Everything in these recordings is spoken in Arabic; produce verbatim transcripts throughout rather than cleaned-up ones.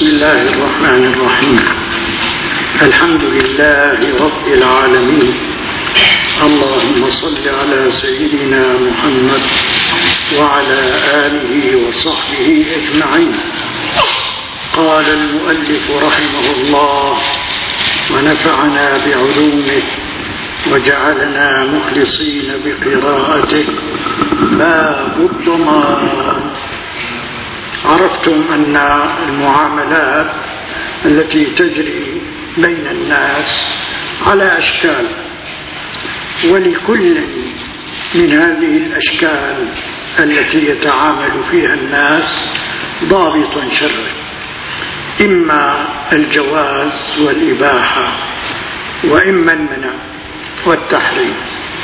بسم الله الرحمن الرحيم. الحمد لله رب العالمين. اللهم صل على سيدنا محمد وعلى آله وصحبه أجمعين. قال المؤلف رحمه الله ونفعنا بعلومه وجعلنا مخلصين بقراءته. باب الضمان. عرفتم أن المعاملات التي تجري بين الناس على أشكال، ولكل من هذه الأشكال التي يتعامل فيها الناس ضابطا شرعي، إما الجواز والإباحة وإما المنع والتحريم.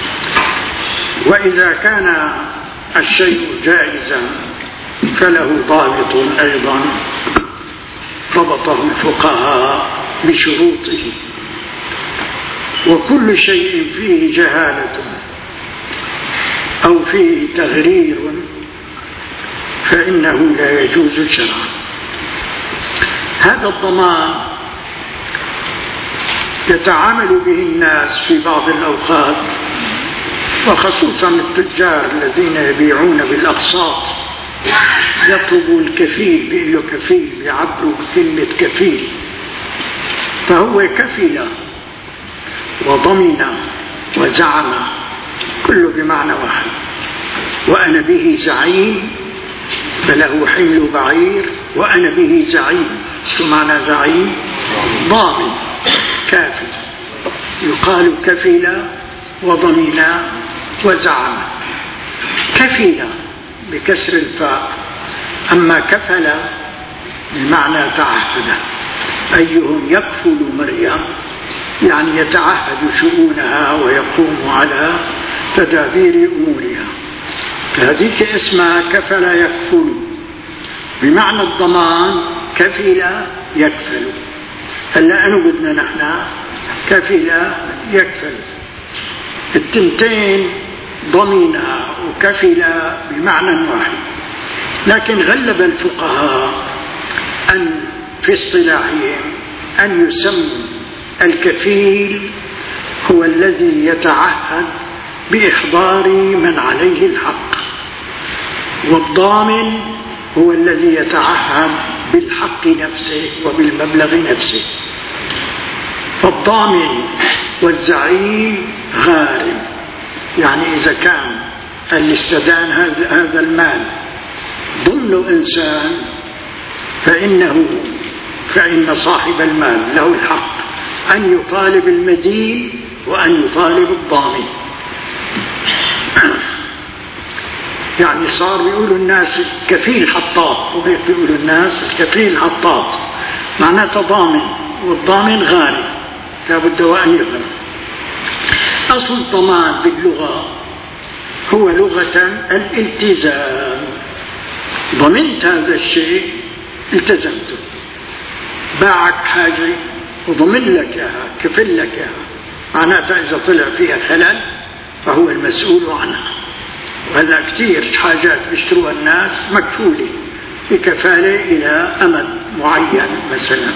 وإذا كان الشيء جائزا فله ضابط أيضا ضبطه الفقهاء بشروطه. وكل شيء فيه جهالة أو فيه تغرير فإنه لا يجوز شرعا. هذا الضمان يتعامل به الناس في بعض الأوقات، وخصوصا التجار الذين يبيعون بالأقساط يطلبوا الكفيل، بيقولوا كفيل، يعبروا بكلمة كفيل. فهو كفل وضمن وزعم، كله بمعنى واحد. وأنا به زعيم فله حمل بعير، وأنا به زعيم. شو معنى زعيم؟ ضامن كافل. يقال كفل وضمن وزعم. كفل بكسر الفاء، أما كفل بمعنى تعهد. أيهم يكفل مريم، يعني يتعهد شؤونها ويقوم على تدابير أمورها. هذيك اسمها كفل يكفل بمعنى الضمان. كفل يكفل. هلا أنو بدنا نحن كفل يكفل. التنتين ضمينا وكفل بمعنى واحد، لكن غلب الفقهاء أن في اصطلاحهم أن يسمى الكفيل هو الذي يتعهد بإحضار من عليه الحق، والضامن هو الذي يتعهد بالحق نفسه وبالمبلغ نفسه. فالضامن والزعيم غارم، يعني إذا كان اللي استدان هذا المال ضمن إنسان فإنه فإن صاحب المال له الحق أن يطالب المدين وأن يطالب الضامن. يعني صار بيقولوا الناس الكفيل حطاط، وهيك بيقولوا الناس الكفيل حطاط، معناته ضامن، والضامن غارم لابد وأن يغرم. أصل الضمان باللغة هو لغة الالتزام. ضمنت هذا الشيء التزمته. باعك حاجة وضمن لك اياها، كفل لك اياها، معناتها إذا طلع فيها خلل فهو المسؤول عنها. وهلا كثير حاجات بيشتروها الناس مكفولة بكفالة إلى أمد معين مثلا.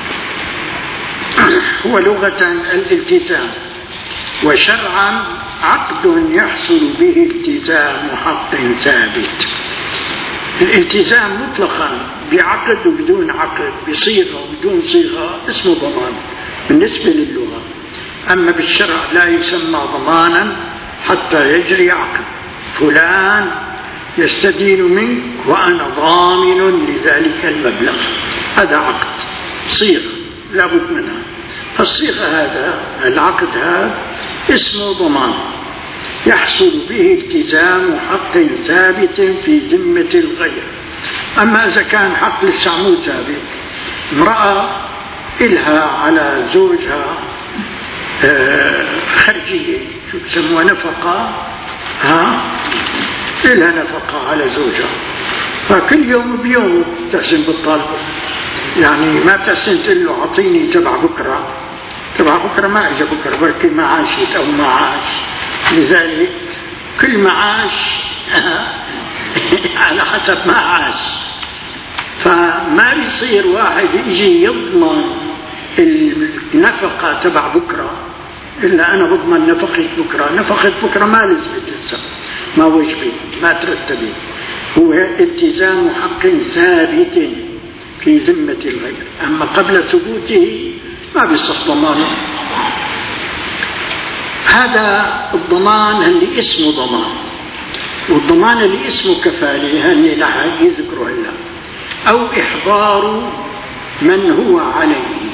هو لغة الالتزام. وشرعا عقد يحصل به التزام حق ثابت. الالتزام مطلقا بعقد وبدون عقد، بصيغة وبدون صيغة، اسمه ضمان بالنسبة للغة. أما بالشرع لا يسمى ضمانا حتى يجري عقد. فلان يستدين منك وأنا ضامن لذلك المبلغ، هذا عقد، صيغة لابد منها. فالصيغة هذا العقد هذا اسمه ضمان يحصل به التزام حق ثابت في ذمة الغير. أما إذا كان حق لسه مو ثابت، امرأة إلها على زوجها خرجية، شو بسموها، نفقة، ها إلها نفقة على زوجها، فكل يوم بيوم تحسن بالطالب، يعني ما بتحسن تقول له أعطيني تبع بكرة، تبع بكرة ما إجا بكرة، بركي معاشت أو معاش. لذلك كل معاش على حسب ما عاش. فما بيصير واحد يجي يضمن النفقة تبع بكرة إلا أنا بضمن نفقة بكرة. نفقة بكرة ما لزمت لسه، ما وجبت، ما ترتبت. هو التزام حق ثابت في ذمة الغير، أما قبل ثبوته ما بيصح ضمانه. هذا الضمان اللي اسمه ضمان، والضمان اللي اسمه كفالة هني لحد يذكره هلا. أو إحضار من هو عليه،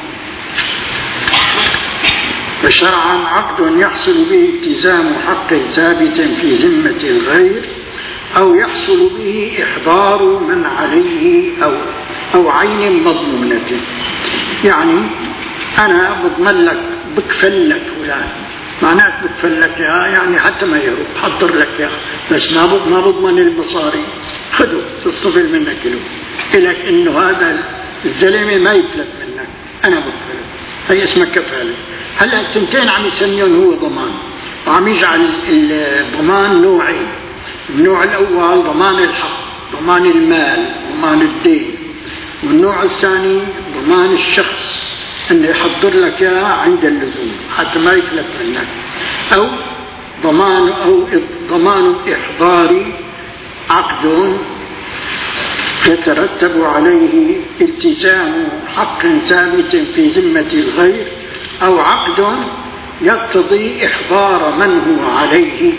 فشرعا عقد يحصل به التزام حق ثابت في ذمة الغير، أو يحصل به إحضار من عليه أو أو عين مضمونة. يعني أنا بضمن لك، بكفل لك فلان، معناته بكفل لك يا يعني حتى ما يهرب، حضر لك يا، بس ما ما بضمن المصاري، خذه تصطفل منك له إلك إنه هذا الزلمة ما يفلت منك، أنا بكفله. هي اسمها كفالة. هلا التنتين عم يسميون هو ضمان، وعم يجعل الضمان نوعين. النوع الأول ضمان الحق، ضمان المال، ضمان الدين. والنوع الثاني ضمان الشخص، أنه يحضر لك إياه عند اللزوم حتى ما يفلت منك. أو ضمان أو ضمان إحضار عقد يترتب عليه التزام حق ثابت في ذمة الغير، أو عقد يقتضي إحضار من هو عليه،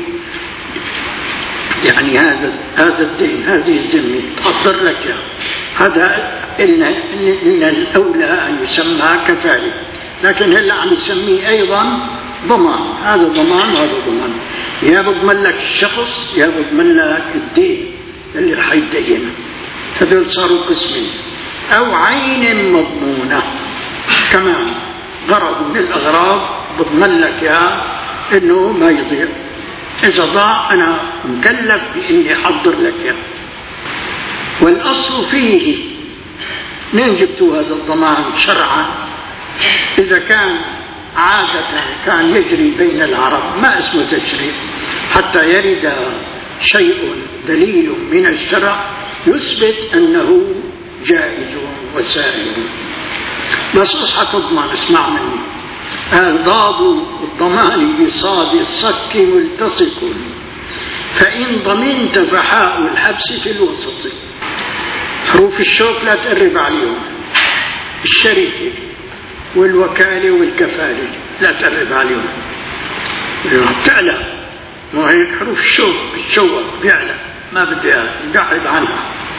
يعني هذا هذا الدين، هذه الذمة تحضر لك. هذا إن, إن الأولى أن يسمى كفالة، لكن هلا عم يسميه أيضا ضمان. هذا ضمان وهذا ضمان، يا بضمن لك الشخص يا بضمن لك الدين اللي رح يدينه. هذول صاروا قسمين. أو عين مضمونة كمان، غرض من الأغراض بضمن لك يا إنه ما يضيع، إذا ضاع أنا مكلف بإني أحضر لك يا. والأصل فيه، من جبتوا هذا الضمان شرعا؟ إذا كان عادة كان يجري بين العرب، ما اسمه تشريع حتى يرد شيء دليل من الشرع يثبت أنه جائز وسائر. بس اصحى تضمن، اسمع مني. ضاد الضمان بصاد الصك ملتصق، فإن ضمنت فحاء الحبس في الوسط. حروف الشوط لا تقرب عليهم، الشركة والوكالة والكفالة لا تقرب عليهم، بتعلى. مو هيك حروف الشوط الشوط بيعلى، ما بدي قاعد عنها.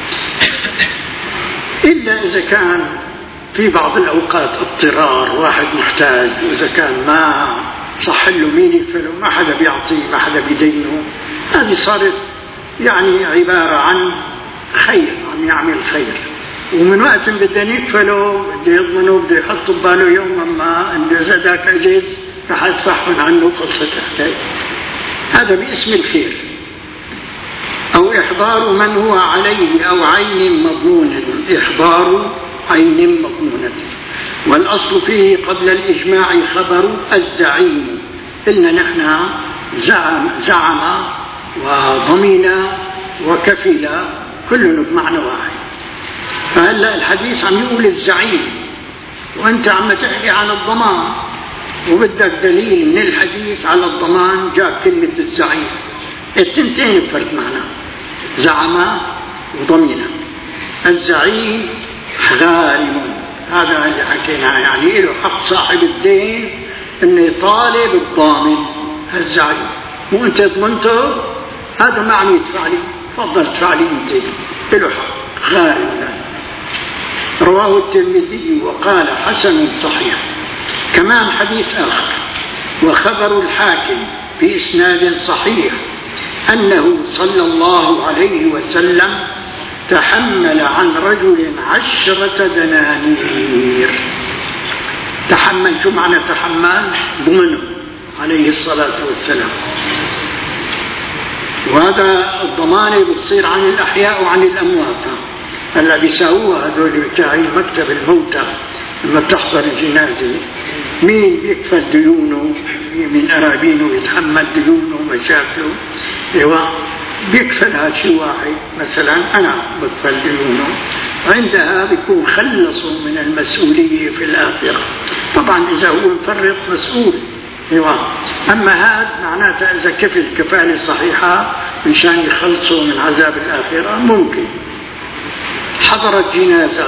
إلا إذا كان في بعض الأوقات اضطرار، واحد محتاج، وإذا كان ما صح له مين يكفله، ما حدا بيعطيه، ما حدا بيدينه، هذه صارت يعني عبارة عن خير، عم يعمل خير. ومن وقت بدنا يكفله بده يضمنه، بده يحط بباله يوما ما إن زادك أجز رح أدفعهم عنه قصة حكاية. هذا باسم الخير. أو إحضار من هو عليه أو عين مضمونة، إحضار عين مضمونة. والأصل فيه قبل الإجماع خبر الزعيم، إن نحن زعم, زعم وضمن وكفل كلنا بمعنى واحد. فهلأ الحديث عم يقول الزعيم، وأنت عم تحكي عن الضمان، وبدك دليل من الحديث على الضمان، جاب كلمة الزعيم. التنتين بفرق معنا، زعم وضمن. الزعيم غارم، هذا اللي حكيناه، يعني له حق صاحب الدين انه يطالب الضامن. الزعيم مو انت ضمنته، هذا ما عم يدفع لي، تفضل ادفع لي انت، له حق غارم. رواه الترمذي وقال حسن صحيح. كمان حديث آخر، وخبر الحاكم بإسناد صحيح أنه صلى الله عليه وسلم تحمل عن رجل عشرة دنانير. تحمل، شو معنى تحمل؟ ضمنه عليه الصلاة والسلام. وهذا الضمان بتصير عن الأحياء وعن الأموات. هلا بيساووها هذول بتاعي مكتب الموتى، لما بتحضر الجنازة مين بيكفل ديونه من قرابينه، يتحمل ديونه ومشاكله. ايوه بيكفلها شي واحد، مثلا أنا بكفل ديونه، عندها بيكون خلصوا من المسؤولية في الآخرة. طبعا إذا هو مفرط مسؤول، أما هذا معناته إذا كفل كفالة صحيحة مشان يخلصوا من عذاب الآخرة ممكن. حضرت جنازة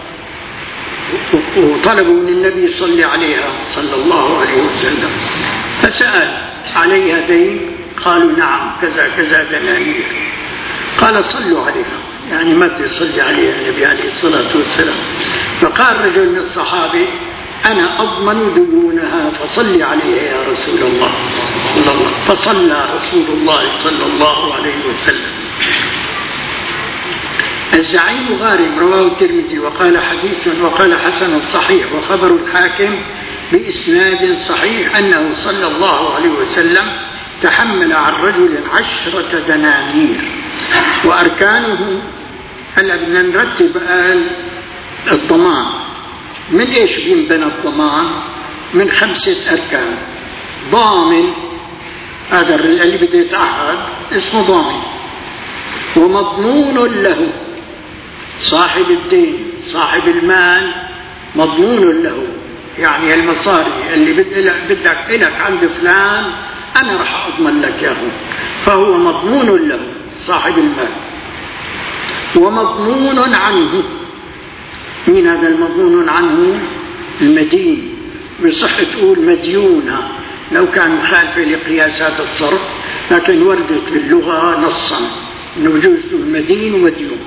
وطلبوا من النبي صلى عليها صلى الله عليه وسلم، فسأل عليها دين؟ قالوا نعم كذا كذا دنانير. قال صلوا عليها، يعني ما تصلي عليها النبي عليه الصلاة والسلام. فقال رجل من الصحابة أنا أضمن ديونها فصلي عليها يا رسول الله صلى الله. فصلى رسول الله صلى الله عليه وسلم. الزعيم غارم رواه الترمذي وقال حديث وقال حسن صحيح، وخبر الحاكم بإسناد صحيح أنه صلى الله عليه وسلم تحمل عن رجل عشرة دنانير. وأركانه هلا بدنا نرتب قال الضمان. من ايش بينبنى الضمان؟ من خمسة أركان. ضامن، هذا اللي بده يتعهد اسمه ضامن. ومضمون له، صاحب الدين صاحب المال مضمون له، يعني المصاري اللي بدك إلك عند فلان أنا رح أضمن لك ياه، فهو مضمون له صاحب المال. ومضمون عنه، مين هذا المضمون عنه؟ المدين. بصح تقول مديونة لو كان مخالفة لقياسات الصرف، لكن وردت باللغة نصا انه بجوز تقول مدين ومديون.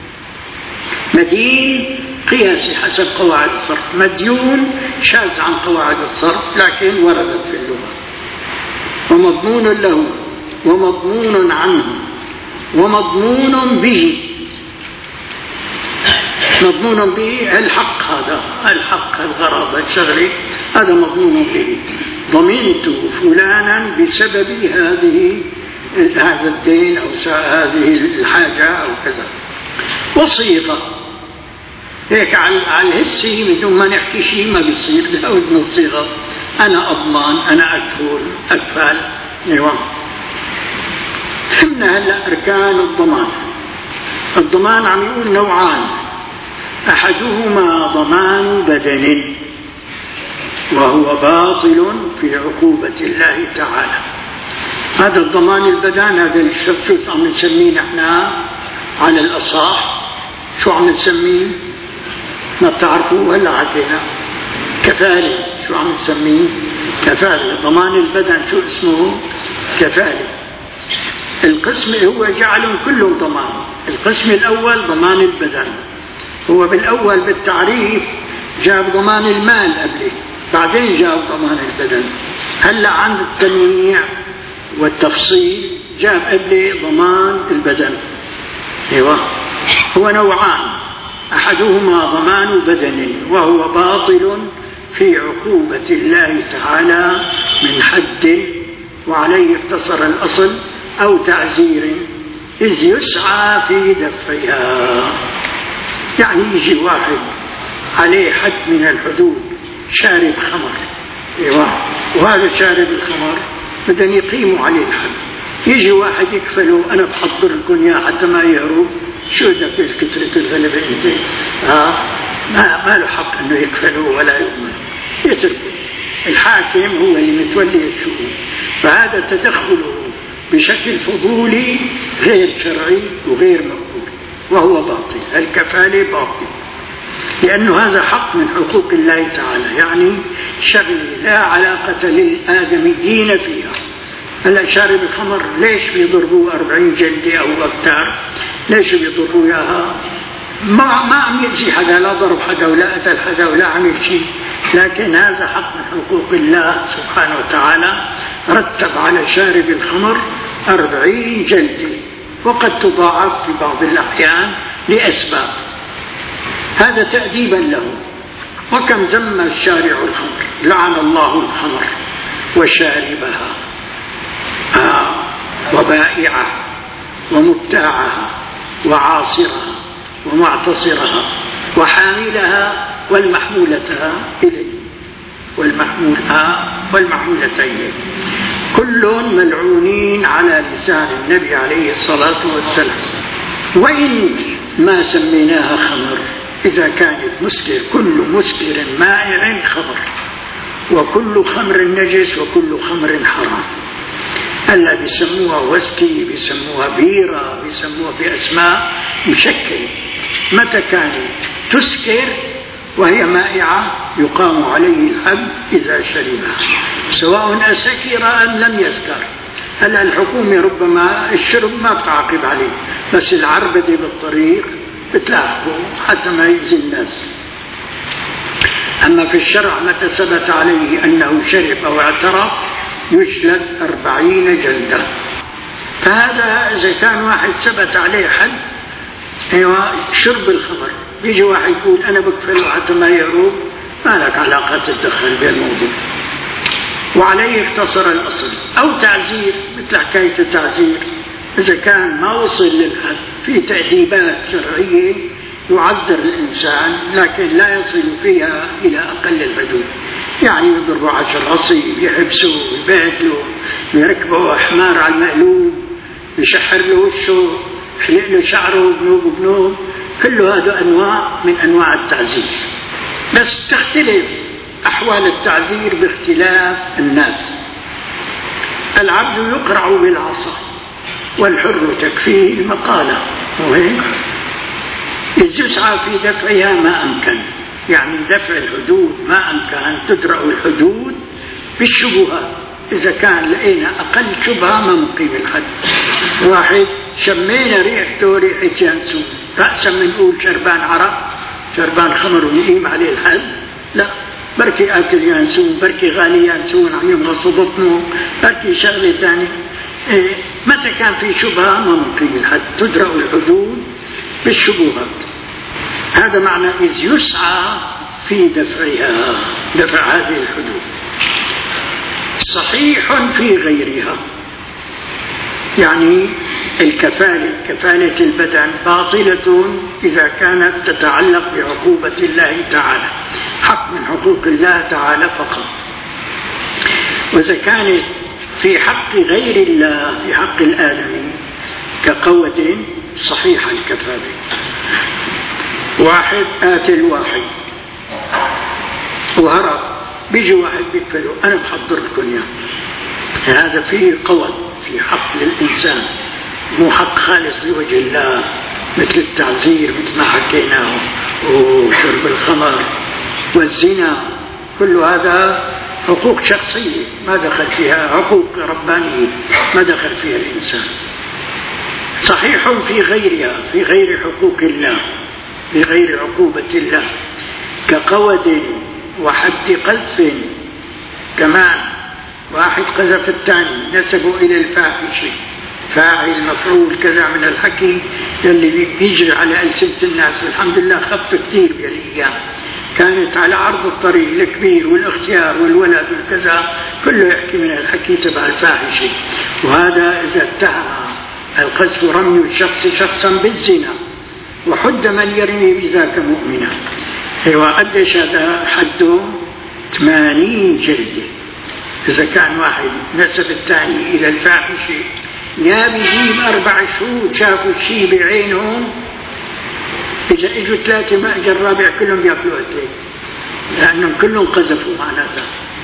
مدين قياسي حسب قواعد الصرف، مديون شاذ عن قواعد الصرف لكن وردت في اللغة. ومضمون له ومضمون عنه ومضمون به. مضمون به الحق، هذا الحق الغرض الشغلي هذا مضمون به. ضمنت فلانا بسبب هذه هذا الدين أو هذه الحاجة أو كذا. وصيغة هيك على الهسي بدون ما نحكي شيء ما بيصير، بنقول من الصيغة أنا أضمن أنا أكفل أكفل. نعم. فهمنا هلا أركان الضمان. الضمان عم يقول نوعان، أحدهما ضمان بدن وهو باطل في عقوبة الله تعالى. هذا الضمان البدن، هذا الشفت عم نسميه نحن على الأصح. شو عم نسميه؟ ما بتعرفوا هلا حكينا. كفالة. شو عم نسميه؟ كفالة. ضمان البدن شو اسمه؟ كفالة. القسم هو جعلهم كلهم ضمان. القسم الأول ضمان البدن، هو بالأول بالتعريف جاب ضمان المال قبله، بعدين جاب ضمان البدن. هلا عند التنويع والتفصيل جاب قبله ضمان البدن. ايوه، هو نوعان، أحدهما ضمان بدن وهو باطل في عقوبة الله تعالى من حد وعليه اقتصر الأصل أو تعزير إذ يسعى في دفعها. يعني يجي واحد عليه حد من الحدود، شارب خمر، ايوه، وهذا شارب الخمر بدهم يقيموا عليه الحد. يجي واحد يكفله أنا بحضر لكم يا حتى ما يهرب. شو بدك بالكترة الغلبة انت؟ ها ما ما له حق انه يكفله ولا يؤمن، يتركه. الحاكم هو اللي متولي الشؤون، فهذا تدخله بشكل فضولي غير شرعي وغير مقبول وهو باطل. الكفالة باطل لأنه هذا حق من حقوق الله تعالى، يعني شغلة لا علاقة للآدميين فيها. هلا شارب الخمر ليش بيضربوه أربعين جلدة أو أكثر؟ ليش بيضربوه إياها؟ ما ما عم يأذي حدا، لا ضرب حدا ولا قتل حدا ولا عمل شيء، لكن هذا حق من حقوق الله سبحانه وتعالى. رتب على شارب الخمر أربعين جلدة، وقد تضاعف في بعض الأحيان لأسباب، هذا تأديبا له. وكم ذم الشارع الخمر، لعن الله الخمر وشاربها آه وبائعها ومبتاعها وعاصرها ومعتصرها وحاملها والمحمولة إليه والمحمولة والمحمولة إليه. كل ملعونين على لسان النبي عليه الصلاة والسلام. وإن ما سميناها خمر إذا كانت مسكر، كل مسكر مائع خمر، وكل خمر نجس وكل خمر حرام. هلا بيسموها وسكي، بيسموها بيرة، بيسموها بأسماء مشكلة. متى كانت تسكر وهي مائعة يقام عليه الحد إذا شربها، سواء أسكر أم لم يسكر. هلا الحكومة ربما الشرب ما بتعاقب عليه، بس العربدة بالطريق بتلاحقه حتى ما يؤذي الناس. أما في الشرع متى ثبت عليه أنه شرب أو اعترف يجلد أربعين جلدة. فهذا إذا كان واحد ثبت عليه حد أيوة شرب الخمر، بيجي واحد يقول أنا بكفله حتى ما يروب، ما لك علاقة تتدخل بالموضوع. وعليه اقتصر الأصل. أو تعزير، مثل حكاية التعزير، إذا كان ما وصل للحد في تأديبات شرعية يعذر الإنسان لكن لا يصل فيها إلى أقل الحدود، يعني يضربوا عشر عصي، يحبسوا، يبعدوا، يركبوا حمار على المقلوب، يشحر له وشه، يحلق له شعره بنوب بنوب. كل هذا أنواع من أنواع التعزير، بس تختلف أحوال التعزير باختلاف الناس. العبد يقرع بالعصا والحر تكفيه المقالة، وهيك إذ يسعى في دفعها ما أمكن، يعني دفع الحدود ما أمكن. تدرأ الحدود بالشبهات، إذا كان لقينا أقل شبهة ما نقيم الحد. واحد شمينا ريحته ريحة يانسون، رأسا بنقول شربان عرق، شربان خمر ونقيم عليه الحد؟ لا، بركي آكل يانسون، بركي غالي يانسون عم يمغص بطنه، بركي شغلة ثانية. إيه متى كان في شبهة ما نقيم الحد، تدرأ الحدود بالشبهات. هذا معنى إذ يسعى في دفعها، دفع هذه الحدود. صحيح في غيرها، يعني الكفالة، كفالة البدن باطلة إذا كانت تتعلق بعقوبة الله تعالى، حق من حقوق الله تعالى فقط. وإذا كانت في حق غير الله، في حق الآدمي كقوة، صحيح الكفالة. واحد آتي واحد وهرب، بيجي واحد بيكفله أنا بحضر لكم إياه، هذا فيه قوة في حق للإنسان، مو حق خالص لوجه الله، مثل التعزير مثل ما حكيناه، وشرب الخمر والزنا، كل هذا حقوق شخصية ما دخل فيها، حقوق ربانية ما دخل فيها الإنسان. صحيح في غيرها، في غير حقوق الله، في غير عقوبة الله، كقود وحد قذف. كمان واحد قذف الثاني نسبوا إلى الفاحشة، فاعل مفعول كذا من الحكي اللي بيجري على ألسنة الناس. والحمد لله خف كثير بهالأيام، كانت على عرض الطريق الكبير والاختيار والولد والكذا كله يحكي من الحكي تبع الفاحشة. وهذا إذا اتهم القذف رمي الشخص شخصا بالزنا، وحد من يرمي بذاك مؤمنا. ايوه قديش هذا حده؟ ثمانين جلدة. إذا كان واحد نسب الثاني إلى الفاحشة، يا بيجيب أربع شهود شافوا الشيء بعينهم، إذا إجوا ثلاثة ما إجا الرابع كلهم بيأكلوا التين، لأنهم كلهم قذفوا معناتها.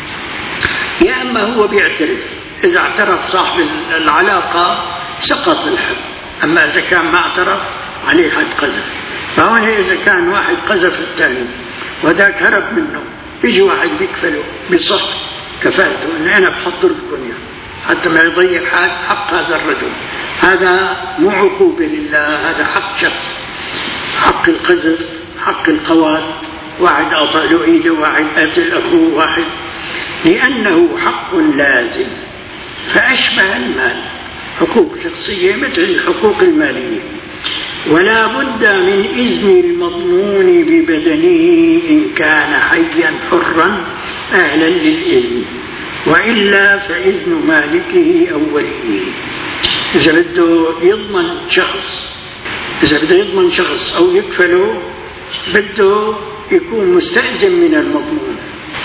يا أما هو بيعترف، إذا اعترف صاحب العلاقة سقط الحد، أما إذا كان ما اعترف عليه حد قذف. فهون إذا كان واحد قذف الثاني وذاك هرب منه، يجي واحد بيكفله بصح كفالته إن أنا بحضر لكم حتى ما يضيع حق هذا الرجل. هذا مو عقوبة لله، هذا حق شخص، حق القذف، حق القواد، واحد أعطى له إيده، واحد قتل أخوه، واحد، لأنه حق لازم فأشبه المال، حقوق شخصية مثل الحقوق المالية. ولا بد من إذن المضمون ببدنه إن كان حيا حرا أهلا للإذن، وإلا فإذن مالكه أو وليه. إذا بده يضمن شخص، إذا بده يضمن شخص أو يكفله، بده يكون مستأذن من المضمون،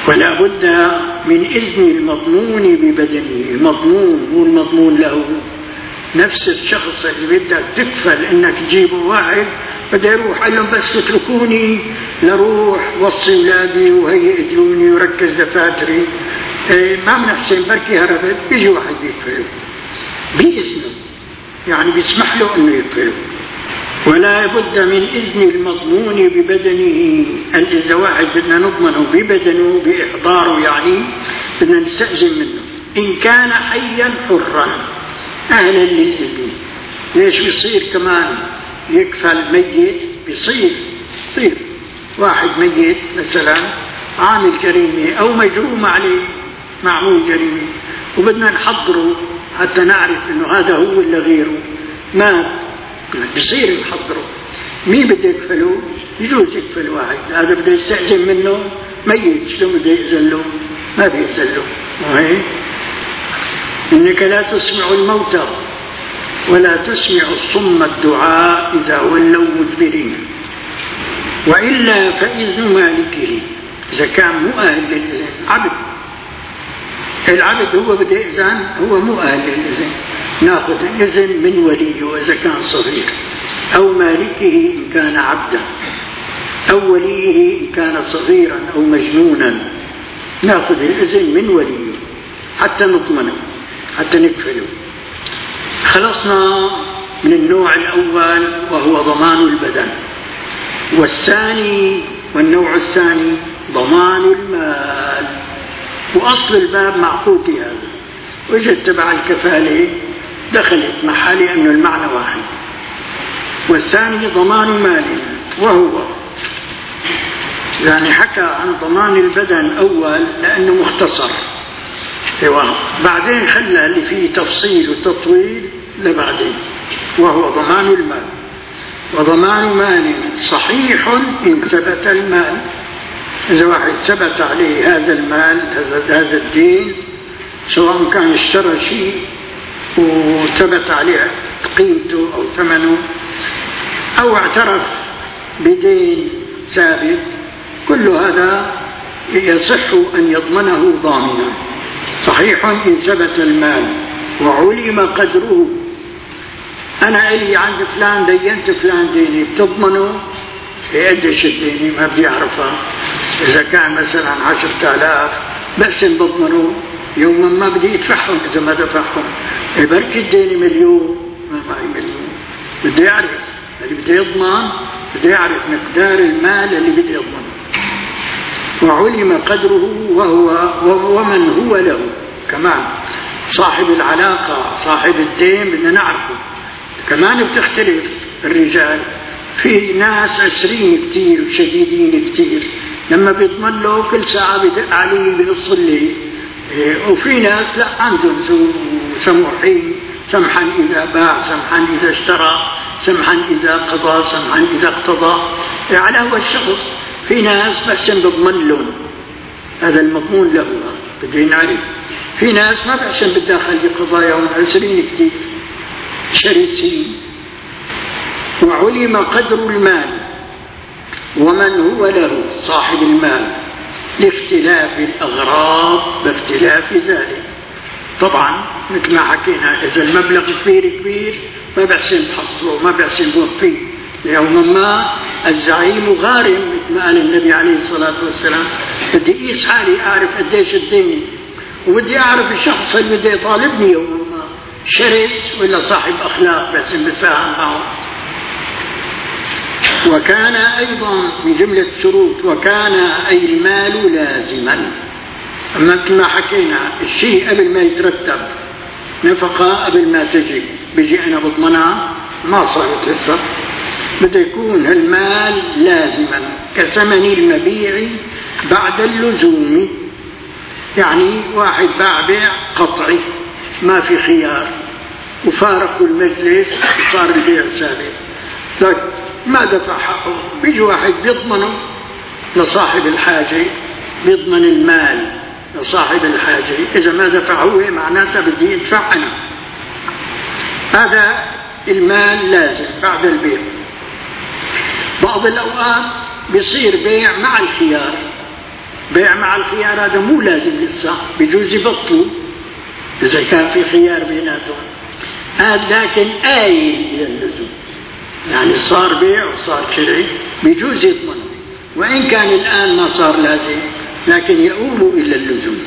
ولا بد من إذن المضمون ببدنه. المضمون مو المضمون له، نفس الشخص اللي بدك تكفل انك تجيبه واحد بده يروح قال لهم بس اتركوني لروح وصي اولادي وهي اجوني وركز دفاتري، ايه ما بنحسن بركي هربت، بيجي واحد يكفله بإذنه، يعني بيسمح له انه يكفله. ولا بد من إذن المضمون ببدنه. إذا واحد بدنا نضمنه ببدنه بإحضاره، يعني بدنا نستأذن منه إن كان حيا حرا أهلا للإذن. ليش بيصير كمان يكفل ميت؟ بيصير بيصير واحد ميت مثلا عامل جريمة أو مجروم عليه معمول جريمة وبدنا نحضره حتى نعرف إنه هذا هو ولا غيره مات، بيصير نحضره. مين بده يكفله؟ يجوز يكفل واحد، هذا بده يستأذن منه ميت، شلون بده يأذن له؟ ما بيأذن له. وهي إنك لا تسمع الموتى ولا تسمع الصم الدعاء إذا ولوا مدبرين، وإلا فإذن مالكه. إذا كان مو أهل للإذن، عبد، العبد هو بده يأذن، هو مو أهل للإذن، ناخذ الإذن من وليه إذا كان صغير، أو مالكه إن كان عبدا، أو وليه إن كان صغيرا أو مجنونا، ناخذ الإذن من وليه حتى نطمنه حتى نكفله. خلصنا من النوع الأول وهو ضمان البدن. والثاني والنوع الثاني ضمان المال. وأصل الباب معقود هذا، وجد تبع الكفالة دخلت محالي أنه المعنى واحد. والثاني ضمان مال، وهو يعني حكى عن ضمان البدن أول لأنه مختصر، بعدين خلى اللي فيه تفصيل وتطويل لبعدين، وهو ضمان المال. وضمان مال صحيح إن ثبت المال. إذا واحد ثبت عليه هذا المال هذا الدين، سواء كان اشترى شيء وثبت عليه قيمته أو ثمنه، أو اعترف بدين ثابت، كل هذا يصح أن يضمنه ضامنا. صحيح إن ثبت المال وعلم قدره. أنا إلي عند فلان دينت فلان ديني، بتضمنه قديش الديني؟ ما بدي أعرفها. إذا كان مثلا عشرة آلاف بس بضمنه، يوما ما بدي يدفعهم إذا ما دفعهم. بركي الديني مليون، ما معي مليون، بدي أعرف اللي بدي يضمن، بدي أعرف مقدار المال اللي بدي يضمنه. وعلم قدره وهو ومن هو له. كمان صاحب العلاقة صاحب الدين بدنا نعرفه. كمان بتختلف الرجال، في ناس أسرين كتير وشديدين كتير، لما بيضمن له كل ساعة بدق عليه بنص الليل. وفي ناس لا عندهم سموحين، سمحا إذا باع، سمحا إذا اشترى، سمحا إذا قضى، سمحا إذا اقتضى، على هو الشخص. في ناس بس بضمن لهم، هذا المضمون له بدي نعرف. في ناس ما بحسن بالداخل بقضاياهم، أسرين كتير شرسين. وعلم قدر المال ومن هو له صاحب المال لاختلاف الأغراض باختلاف ذلك. طبعا مثل ما حكينا، إذا المبلغ كبير كبير ما بحسن تحصره، ما بحسن توفيه. يوما ما الزعيم غارم مثل ما قال النبي عليه الصلاة والسلام. بدي أقيس حالي أعرف قديش الدين، وبدي أعرف الشخص اللي بده يطالبني يوما ما شرس ولا صاحب أخلاق بس بتفاهم معه. وكان أيضا من جملة شروط وكان أي المال لازما. أما مثل ما حكينا الشيء قبل ما يترتب، نفقة قبل ما تجي بيجي أنا بضمنها ما صارت لسه، بده يكون المال لازما كثمن المبيع بعد اللزوم. يعني واحد باع بيع قطعي ما في خيار وفارقوا المجلس وصار البيع ثابت، لكن ما دفع حقه، بيجي واحد بيضمنه لصاحب الحاجة، بيضمن المال لصاحب الحاجة، إذا ما دفع هو معناته بدي يدفع أنا. هذا المال لازم بعد البيع. بعض الأوقات بيصير بيع مع الخيار، بيع مع الخيار هذا مو لازم لسه، بيجوز يبطلوا إذا كان في خيار بيناتهم، لكن آيل إلى اللزوم، يعني صار بيع وصار شرعي بيجوز يضمن، وإن كان الآن ما صار لازم لكن يؤول إلى اللزوم.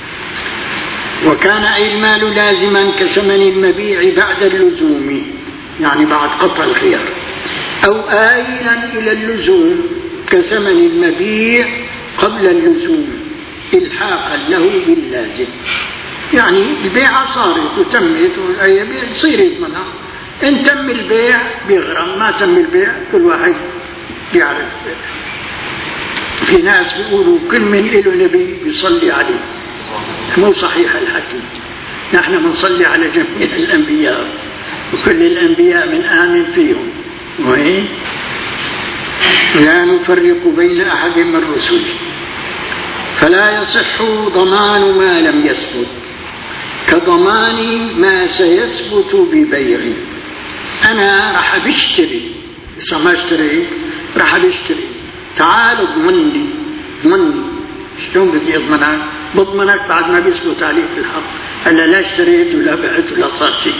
وكان أي المال لازما كثمن المبيع بعد اللزوم، يعني بعد قطع الخيار، أو آيلا إلى اللزوم كثمن المبيع قبل اللزوم إلحاقا له باللازم. يعني البيعة صارت وتمت والبيع يصير يضمنها، إن تم البيع بيغرم، ما تم البيع كل واحد بيعرف. في ناس بيقولوا كل من له نبي بيصلي عليه، مو صحيح الحكي، نحن بنصلي على جميع الأنبياء وكل الأنبياء من آمن فيهم، وإيه لا نفرق بين أحد من رسله. فلا يصح ضمان ما لم يثبت كضمان ما سيثبت ببيع. أنا راح بشتري، إذا ما اشتريت راح بشتري، تعال اضمن لي، اضمني. شلون بدي اضمنك؟ بضمنك بعد ما بيثبت عليك الحق، هلا لا اشتريت ولا بعت ولا صار شيء.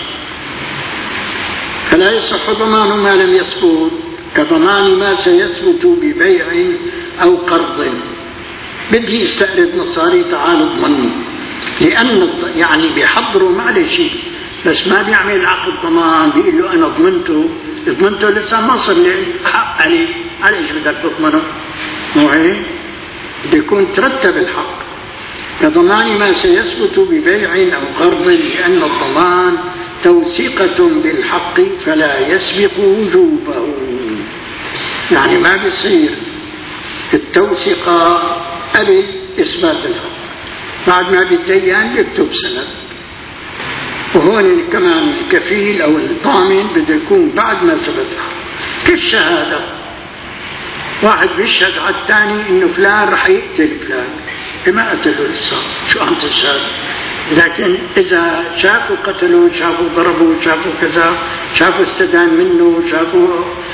فلا يصح ضمان ما لم يثبت كضمان ما سيثبت ببيع أو قرض. بدي استأرد مصاري، تعال اضمني، لأن يعني بيحضروا ما عليه شيء، بس ما بيعمل عقد ضمان، بيقول له أنا ضمنته، ضمنته لسه ما صار لي حق عليه، على إيش بدك تضمنه؟ مو هيك؟ بده يكون ترتب الحق. كضمان ما سيثبت ببيع أو قرض، لأن الضمان توثيقة بالحق فلا يسبق وجوبه. يعني ما بيصير التوثيقة قبل إثبات الحق، بعد ما بيتدين يكتب سند. وهون كمان الكفيل أو الضامن بده يكون بعد ما ثبت الحق. كالشهادة، واحد بيشهد على الثاني إنه فلان رح يقتل فلان، ما قتله لسه، شو عم تشهد؟ لكن إذا شافوا قتلوا، شافوا ضربوا، شافوا كذا، شافوا استدان منه، شافوا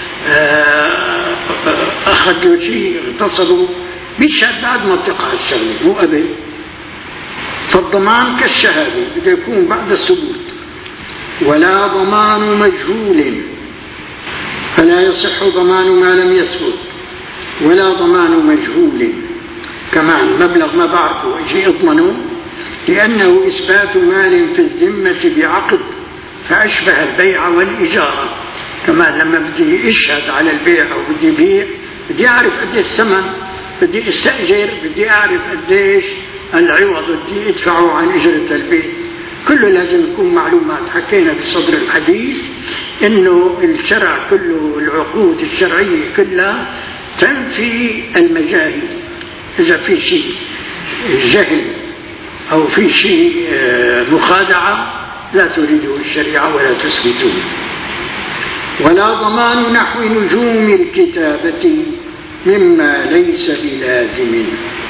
أخذوا شيء، اغتصبوا، بيشهد بعد ما بتقع الشغلة مو قبل. فالضمان كالشهادة بده يكون بعد الثبوت. ولا ضمان مجهول، فلا يصح ضمان ما لم يثبت، ولا ضمان مجهول. كمان مبلغ ما بعرفه يجي اضمنه، لأنه إثبات مال في الذمة بعقد فأشبه البيع والإجارة. كمان لما بدي أشهد على البيع أو بدي بيع، بدي أعرف قد الثمن، بدي أستأجر، بدي أعرف قديش العوض بدي أدفعه عن إجرة البيت، كله لازم يكون معلومات. حكينا بصدر الحديث إنه الشرع كله، العقود الشرعية كلها تنفي المجاهل. إذا في شيء جهل أو في شيء مخادعة لا تريده الشريعة ولا تثبته. ولا ضمان نحو نجوم الكتابة مما ليس بلازم،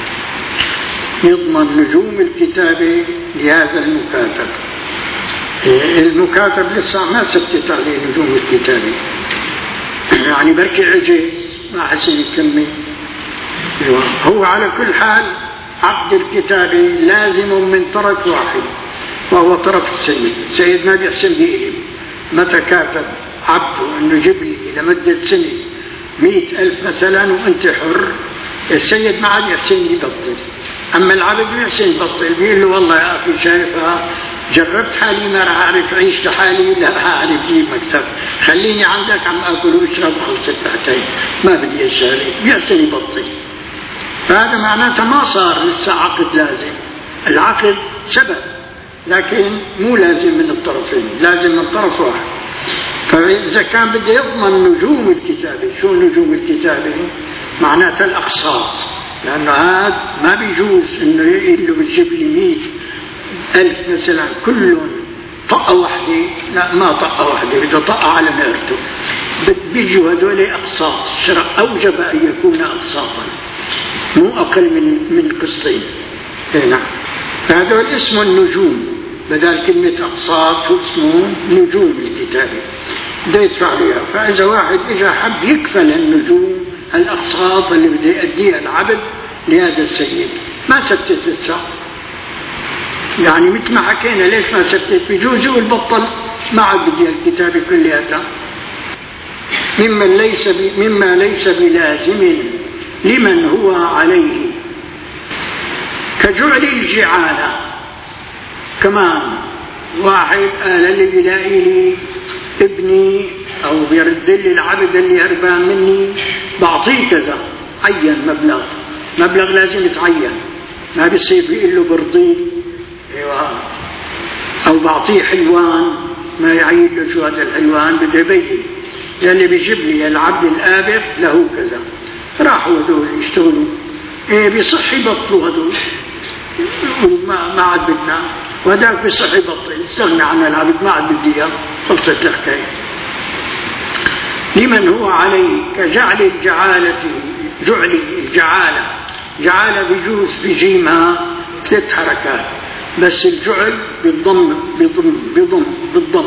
يضمن نجوم الكتابة لهذا المكاتب. المكاتب لسه ما ثبتت عليه نجوم الكتابة، يعني بركي عجز ما حسن يكمل. هو على كل حال عقد الكتابة لازم من طرف واحد وهو طرف السيد. السيد ما بيحسن بإيه، متى كاتب عبده أنه جيب لي لمدة سنة مئة ألف مثلا وأنت حر، السيد ما عاد يحسن يبطل. أما العبد يحسن يبطل، بيقول له والله يا أخي شايفها جربت حالي ما راح أعرف عيش لحالي، لا أعرف جيب مكتب، خليني عندك عم أكل وأشرب وخلصت تحتي، ما بدي الشارع، يحسن يبطل. فهذا معناته ما صار لسه عقد لازم. العقد سبب لكن مو لازم من الطرفين، لازم من طرف واحد. فإذا كان بده يضمن نجوم الكتابة، شو نجوم الكتابة؟ معناتها الأقساط، لأنه هذا ما بيجوز إنه يقول له بتجيب لي مئة ألف مثلا كلهم طقة واحدة، لا ما طقة واحدة، بده طقة على نيرته. بيجوا هذول أقساط، الشرع أوجب أن يكون أقساطا مو أقل من من قسطين. نعم، فهذول اسمه النجوم، بدل كلمة أقساط شو اسمه؟ نجوم الكتابة، بده يدفع لها. فإذا واحد إجا حب يكفل النجوم الأقساط اللي بده يأديها العبد لهذا السيد، ما سبتت لسه. يعني مثل ما حكينا ليش ما سبتت؟ بجوز والبطل ما عاد بدي الكتاب كلياته. مما ليس مما ليس بلازم لمن هو عليه، كجعل الجعالة. كمان واحد قال اللي بيلاقي لي ابني أو بيرد لي العبد اللي هربان مني بعطيه كذا، عين مبلغ، مبلغ لازم يتعين، ما بيصير بيقول له برضيه ايوه او بعطيه حلوان ما يعين له شو هذا الحلوان، بده يبين اللي بيجيب لي العبد الآبق له كذا. راحوا هذول يشتغلوا، ايه بيصح يبطلوا هذول، ما ما عاد بدنا، وهذاك بيصح يبطل، استغنى عن العبد ما عاد بدي اياه، خلصت الحكايه. لمن هو عليه كجعل الجعالة، جعل الجعالة، جعالة بيجوز بجيمها ثلاث حركات، بس الجعل بالضم بالضم بالضم بالضم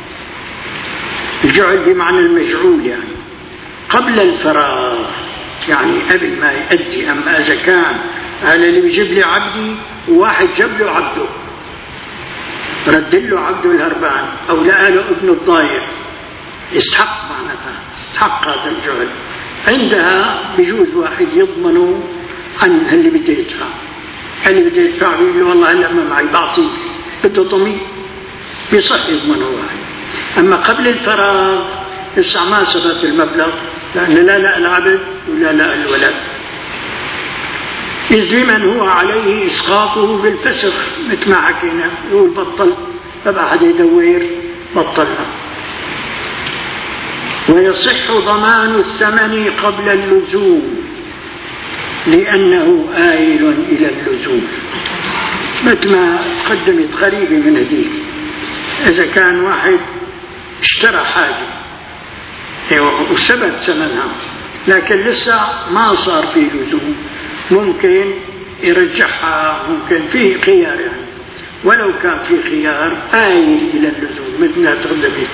الجعل بمعنى المجعول، يعني قبل الفراغ، يعني قبل ما يؤدي. أما إذا كان قال اللي بيجيب لي عبدي وواحد جاب له عبده، رد له عبده الهربان أو لقى له ابن الضايع، يستحق معناتها، يستحق هذا الجعل. عندها بيجوز واحد يضمنه عن اللي بده يدفع، اللي بده يدفع بيقول له والله هلا ما معي بعطيك، بده ضمين، بيصح يضمنه واحد. أما قبل الفراغ لسه ما ثبت المبلغ، لأن لا لا العبد ولا لا الولد. إذ لمن هو عليه إسقاطه بالفسخ، مثل ما حكينا، يقول بطل فبقى حدا يدور بطلها. ويصح ضمان الثمن قبل اللزوم لأنه آيل إلى اللزوم، مثل ما قدمت قريبة من هذه. إذا كان واحد اشترى حاجة وثبت ثمنها لكن لسه ما صار فيه لزوم، ممكن يرجعها، ممكن فيه خيار، يعني ولو كان فيه خيار آيل إلى اللزوم مثل ما تقدمت.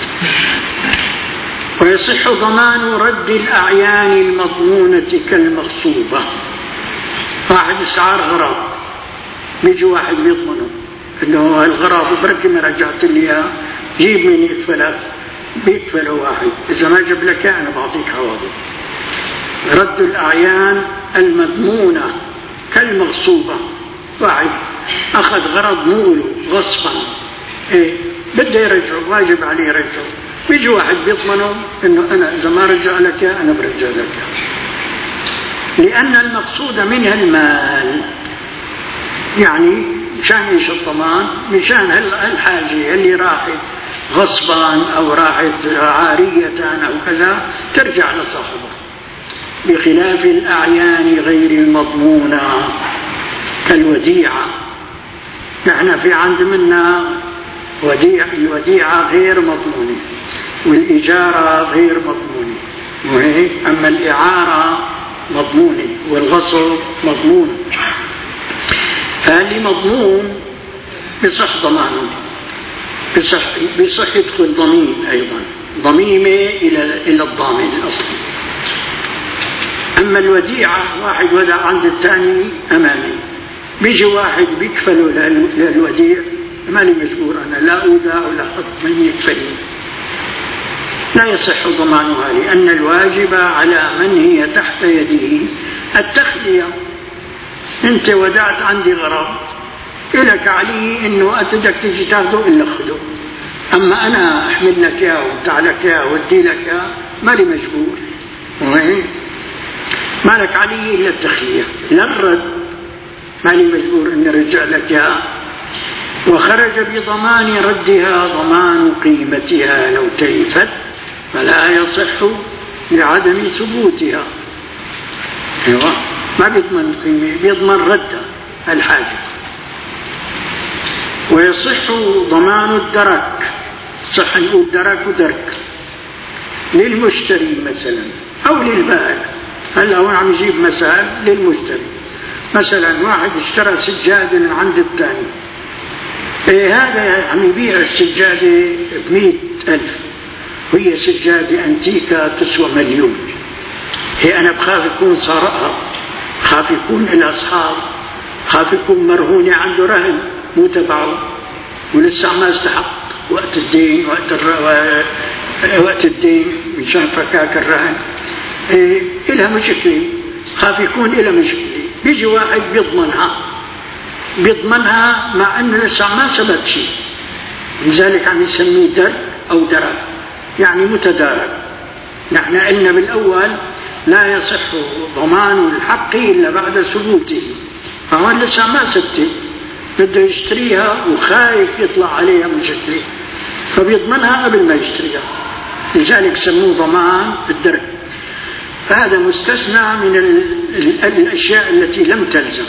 ويصح ضمان رد الأعيان المضمونة كالمغصوبة. واحد استعار غراب، بيجي واحد بيضمنه انه الغراب بركي ما رجعت لي اياه، جيب من يكفلك، بيكفله واحد، اذا ما جاب لك انا بعطيك عوضه. رد الأعيان المضمونة كالمغصوبة، واحد اخذ غرض موله غصبا، ايه بده يرجعه، واجب عليه يرجعه، بيجي واحد بيضمنه انه انا اذا ما رجع لك انا برجع لك، لان المقصود منها المال. يعني مشان ايش الضمان؟ مشان الحاجه اللي راحت غصبا او راحت عاريه او كذا ترجع لصاحبها، بخلاف الاعيان غير المضمونه كالوديعه. نحن في عند منا وديع، الوديعه غير مضمونه والإجارة غير مضمونة، وهيك. أما الإعارة مضمونة والغصب مضمون، فاللي مضمون بصح ضمانه، بصح, بصح يدخل ضمين أيضا، ضميمة إلى إلى الضامن الأصلي. أما الوديعة واحد ودع عند الثاني أمامي، بيجي واحد بيكفله للوديع، مالي مجبور أنا لا أودع ولا أحط من يكفلني، لا يصح ضمانها، لأن الواجب على من هي تحت يده التخلية. أنت ودعت عندي غرض، إلك علي إنه أتدك تجي تاخده إلا خده، أما أنا أحمل لك يا وابدع لك يا وادي لك يا، مالي مجبور، ما لك علي إلا التخلية، لا الرد، مالي مجبور إن رجع لك يا. وخرج بضمان ردها ضمان قيمتها لو تلفت فلا يصح لعدم ثبوتها. ايوه ما بيضمن قيمة، بيضمن رد الحاجة. ويصح ضمان الدرك، صح نقول درك ودرك، للمشتري مثلا او للبائع. هلا هو عم يجيب مثال للمشتري، مثلا واحد اشترى سجادة من عند الثاني، إيه هذا عم يبيع السجادة بمئة ألف، وهي سجادة أنتيكا تسوى مليون، هي أنا بخاف يكون سرقها، خاف خاف يكون الأصحاب، خاف يكون مرهونة عنده رهن مو تبعه ولسه ما استحق وقت الدين، وقت الر... وقت الدين مشان فكاك الرهن. إيه إلها مشكلة، خاف يكون إلها مشكلة. بيجي واحد بيضمنها بيضمنها مع أنه لسه ما سبب شيء، لذلك عم يسميه درك أو درك، يعني متدارك. نحن قلنا بالأول لا يصح ضمان الحق إلا بعد ثبوته، فهو لسه ما ثبت بده يشتريها وخايف يطلع عليها مشكلة فبيضمنها قبل ما يشتريها، لذلك سموه ضمان الدرك. فهذا مستثنى من الأشياء التي لم تلزم،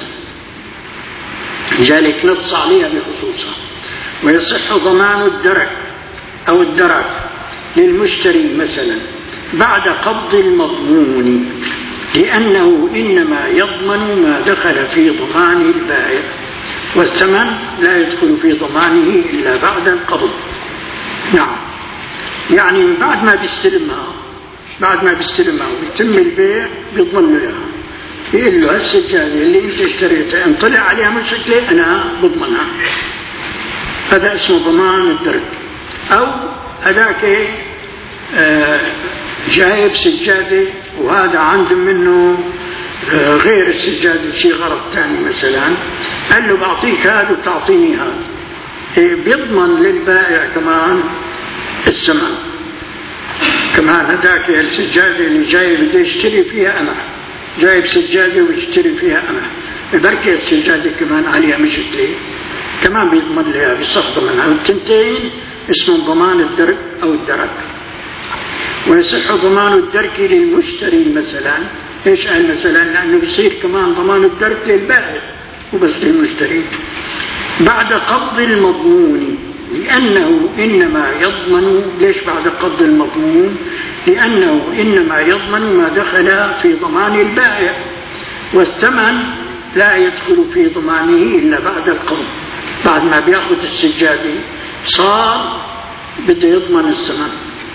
لذلك نص عليها بخصوصها. ويصح ضمان الدرك أو الدرك للمشتري مثلا بعد قبض المضمون، لأنه إنما يضمن ما دخل في ضمان البائع، والثمن لا يدخل في ضمانه إلا بعد القبض. نعم، يعني من بعد ما بيستلمها بعد ما بيستلمها ويتم البيع بيضمن له إياها، يقول له هالسجادة اللي أنت اشتريتها إن طلع عليها مشكلة أنا بضمنها. هذا اسمه ضمان الدرك. أو هذاك آه جايب سجادة وهذا عنده منه آه غير السجادة شيء غرض ثاني مثلا، قال له بعطيك هذا وتعطيني هذا، إيه بيضمن للبائع كمان الثمن. كمان هذاك السجادة اللي جاي بده يشتري فيها أنا، جايب سجادة ويشتري فيها أنا، بركة السجادة كمان عليها مشكلة كمان بيضمن لها بيستخدم منها. والتنتين اسمه ضمان الدرك أو الدرك. ويصح ضمان الدرك للمشتري مثلا. ايش قال مثلا؟ لأنه بيصير كمان ضمان الدرك للبائع وبس للمشتري بعد قبض المضمون، لأنه إنما يضمن. ليش بعد قبض المضمون؟ لأنه إنما يضمن ما دخل في ضمان البائع، والثمن لا يدخل في ضمانه إلا بعد القبض. بعد ما بياخذ السجادة صار بده يضمن الثمن.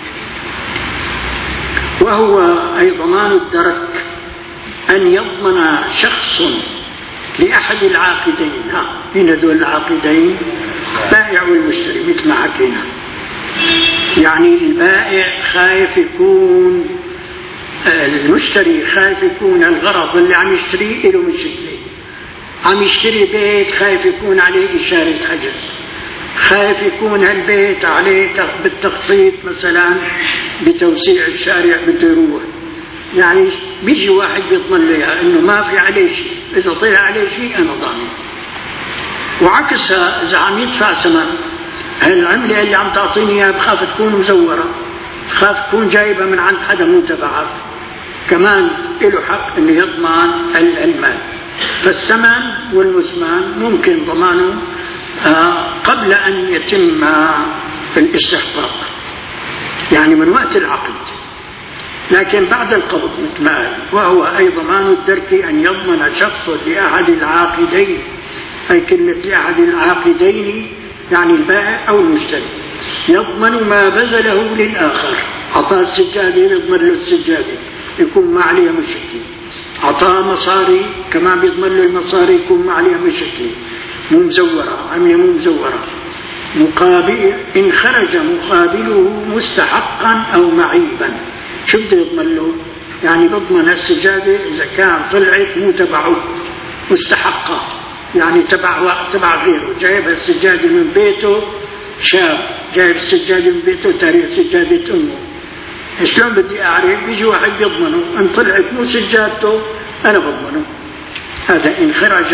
وهو أي ضمان الدرك أن يضمن شخص لأحد العاقدين. ها هنا دول العاقدين بائع والمشتري مثل ما حكينا. يعني البائع خايف يكون المشتري خايف يكون الغرض اللي عم يشتريه له مشكلة، عم يشتري بيت خايف يكون عليه إشارة حجز، خايف يكون هالبيت عليه بالتخطيط مثلا بتوسيع الشارع بده يروح، يعني بيجي واحد بيضمن له انه ما في عليه شيء، اذا طلع عليه شيء انا ضامن. وعكسها اذا عم يدفع ثمن، هالعملة اللي عم تعطيني اياها بخاف تكون مزورة، خاف تكون جايبة من عند حدا مو تبعك، كمان له حق انه يضمن المال. فالثمن والمثمن ممكن ضمانه قبل أن يتم الاستحقاق، يعني من وقت العقد، لكن بعد القبض مثل ما قال. وهو أي ضمان الدرك أن يضمن شخص لأحد العاقدين، أي كلمة لأحد العاقدين يعني البائع أو المشتري، يضمن ما بذله للآخر. أعطاه السجادة يضمن له السجادة يكون ما عليها مشكلة، أعطاه مصاري كمان بيضمن له المصاري يكون ما عليها مشكلة، مو مزورة، عملية مو مزورة. مقابل إن خرج مقابله مستحقا أو معيبا، شو بده يضمن له؟ يعني بضمن السجادة إذا كان طلعت مو تبعه مستحقة، يعني تبع تبع غيره، جايب السجادة من بيته، شاب جايب السجادة من بيته تاريخ سجادة أمه، شلون بدي أعرف؟ بيجي واحد بيضمنه إن طلعت مو سجادته أنا بضمنه. هذا إن خرج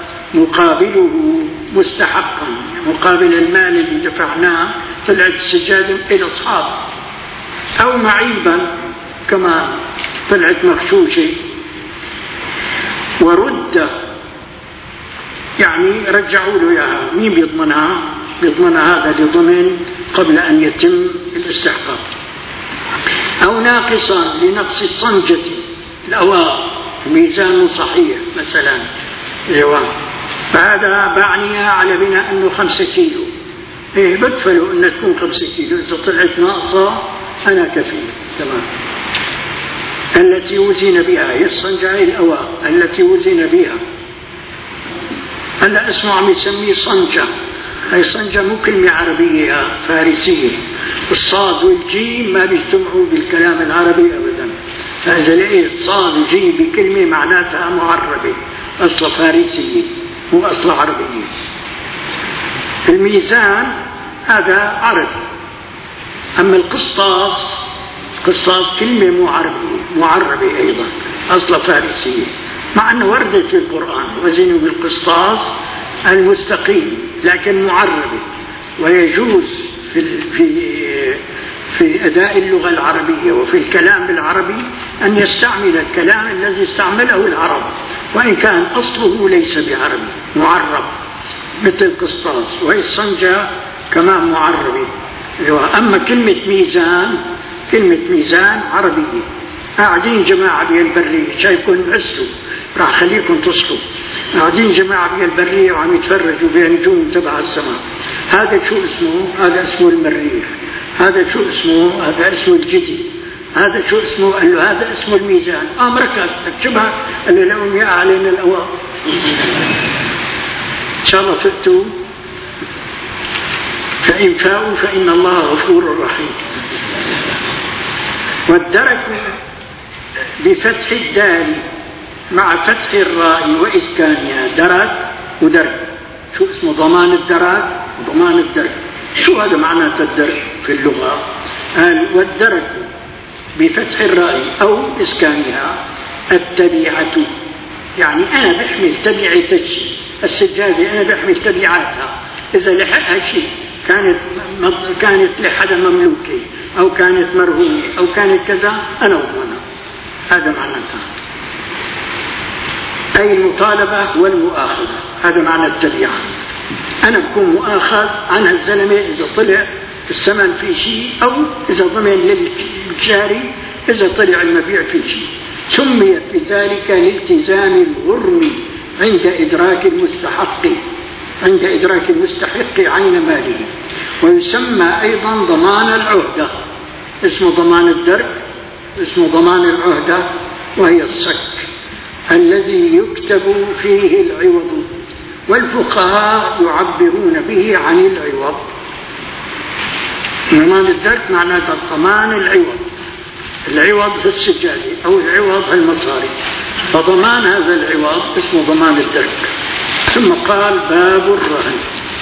مقابله مستحقا، مقابل المال اللي دفعناه طلعت السجادة إلى أصحاب، أو معيبا كمان طلعت مغشوشة ورد، يعني رجعوا له إياها. مين بيضمنها؟ بيضمنها هذا لضمن قبل أن يتم الاستحقاق. أو ناقصا لنقص الصنجة الأوار، ميزان صحيح مثلا جواب، فهذا بعنيها على بناء أنه خمسة كيلو، إيه بدفلوا أنها تكون خمسة كيلو، إذا طلعت ناقصة أنا كفيل. تمام. التي وزن بها، هي الصنجة هي الأواء التي وزن بها. هذا اسمه عم يسميه صنجة، هي صنجة مو كلمة عربية فارسية، الصاد والجيم ما بيجتمعوا بالكلام العربي أبدا، فإذا لقيت صاد وجيم بكلمة معناتها معربة أصل فارسية مو أصل عربية. الميزان هذا عربي، أما القسطاس، القسطاس كلمة معربية معربة أيضا أصل فارسية، مع أنه وردت في القرآن وزنوا بالقسطاس المستقيم لكن معربة، ويجوز في في في أداء اللغة العربية وفي الكلام بالعربي أن يستعمل الكلام الذي استعمله العرب وإن كان أصله ليس بعربي معرب مثل القسطاس، وهي الصنجة كمان معربة. أما كلمة ميزان، كلمة ميزان عربية. قاعدين جماعة بالبرية، شايفكم عسلوا راح خليكم تصحوا، قاعدين جماعة بالبرية وعم يتفرجوا بنجوم تبع السماء، هذا شو اسمه؟ هذا اسمه المريخ. هذا شو اسمه؟ هذا اسمه الجدي. هذا شو اسمه؟ قال له هذا اسمه الميزان. اه مركز اكتبها. قال له لهم يا علينا الأواء. إن شاء الله فقتوا، فإن فاءوا فإن الله غفور رحيم. والدرك بفتح الدال مع فتح الراء وإسكانها، درك ودرك. شو اسمه؟ ضمان الدرك وضمان الدرك. شو هذا معنى الدرك في اللغة؟ قال والدرك بفتح الراء أو إسكانها التبعة، يعني أنا بحمل تبعة الشيء، السجادة أنا بحمل تبعاتها، إذا لحقها شيء كانت كانت لحدا مملوكة أو كانت مرهونة أو كانت كذا أنا أضمنها. هذا معناتها، أي المطالبة والمؤاخذة. هذا معنى التبعة. أنا بكون مؤاخذ عن الزلمة إذا طلع الثمن في شيء، أو إذا ضمن للجاري إذا طلع المبيع في شيء. سميت بذلك لالتزام الغرم عند إدراك المستحق عند إدراك المستحق عين ماله. ويسمى أيضا ضمان العهدة، اسمه ضمان الدرك، اسمه ضمان العهدة، وهي الصك الذي يكتب فيه العوض، والفقهاء يعبرون به عن العوض. ضمان الدرك معناته ضمان العوض، العوض في السجادة أو العوض في المصاري، فضمان هذا العوض اسمه ضمان الدرك. ثم قال باب الرهن.